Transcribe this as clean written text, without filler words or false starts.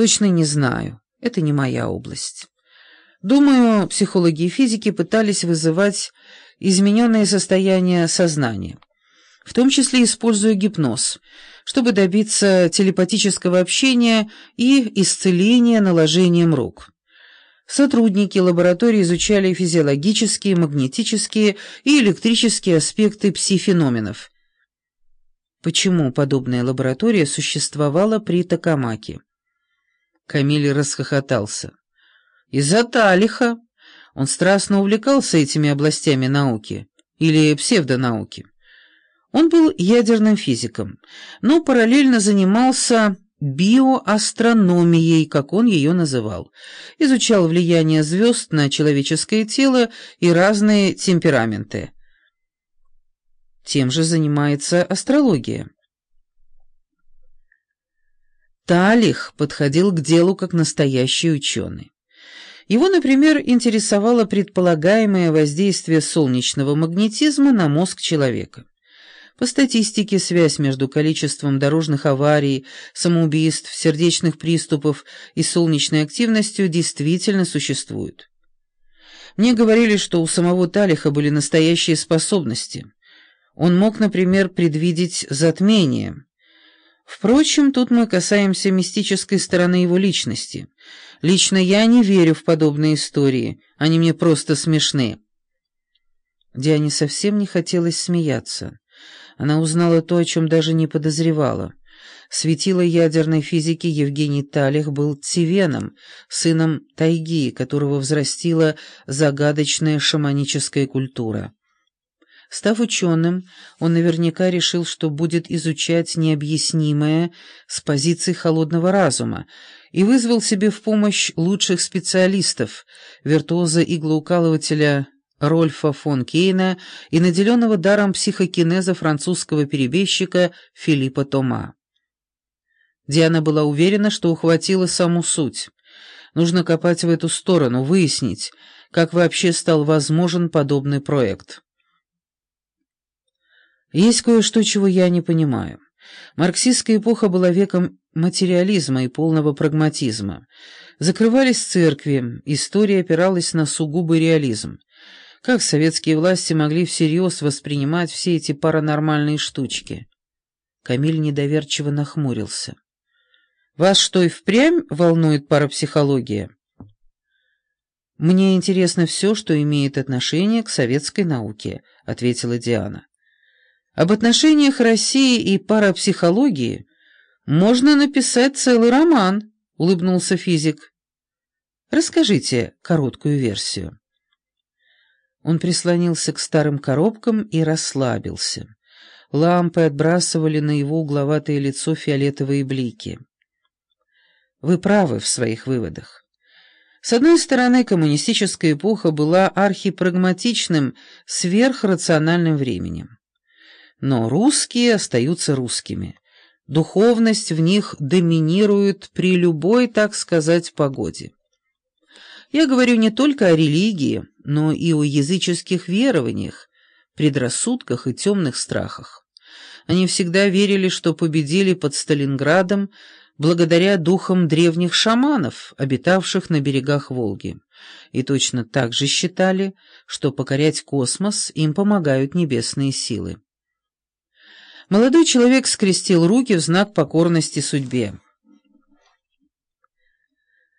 Точно не знаю, это не моя область. Думаю, психологи и физики пытались вызывать измененное состояние сознания, в том числе используя гипноз, чтобы добиться телепатического общения и исцеления наложением рук. Сотрудники лаборатории изучали физиологические, магнетические и электрические аспекты пси-феноменов. Почему подобная лаборатория существовала при Токамаке? Камиль расхохотался. Из-за Талиха. Он страстно увлекался этими областями науки, или псевдонауки. Он был ядерным физиком, но параллельно занимался биоастрономией, как он ее называл, изучал влияние звезд на человеческое тело и разные темпераменты. Тем же занимается астрология. Талих подходил к делу как настоящий ученый. Его, например, интересовало предполагаемое воздействие солнечного магнетизма на мозг человека. По статистике, связь между количеством дорожных аварий, самоубийств, сердечных приступов и солнечной активностью действительно существует. Мне говорили, что у самого Талиха были настоящие способности. Он мог, например, предвидеть затмение. Впрочем, тут мы касаемся мистической стороны его личности. Лично я не верю в подобные истории, они мне просто смешны. Диане совсем не хотелось смеяться. Она узнала то, о чем даже не подозревала. Светило ядерной физики Евгений Талих был Цивеном, сыном тайги, которого взрастила загадочная шаманическая культура. Став ученым, он наверняка решил, что будет изучать необъяснимое с позиции холодного разума, и вызвал себе в помощь лучших специалистов, виртуоза-иглоукалывателя Рольфа фон Кейна и наделенного даром психокинеза французского перебежчика Филиппа Тома. Диана была уверена, что ухватила саму суть. Нужно копать в эту сторону, выяснить, как вообще стал возможен подобный проект. Есть кое-что, чего я не понимаю. Марксистская эпоха была веком материализма и полного прагматизма. Закрывались церкви, история опиралась на сугубый реализм. Как советские власти могли всерьез воспринимать все эти паранормальные штучки? Камиль недоверчиво нахмурился. «Вас что, и впрямь волнует парапсихология?» «Мне интересно все, что имеет отношение к советской науке», — ответила Диана. «Об отношениях России и парапсихологии можно написать целый роман», — улыбнулся физик. «Расскажите короткую версию». Он прислонился к старым коробкам и расслабился. Лампы отбрасывали на его угловатое лицо фиолетовые блики. Вы правы в своих выводах. С одной стороны, коммунистическая эпоха была архипрагматичным, сверхрациональным временем. Но русские остаются русскими. Духовность в них доминирует при любой, так сказать, погоде. Я говорю не только о религии, но и о языческих верованиях, предрассудках и темных страхах. Они всегда верили, что победили под Сталинградом благодаря духам древних шаманов, обитавших на берегах Волги, и точно так же считали, что покорять космос им помогают небесные силы. Молодой человек скрестил руки в знак покорности судьбе.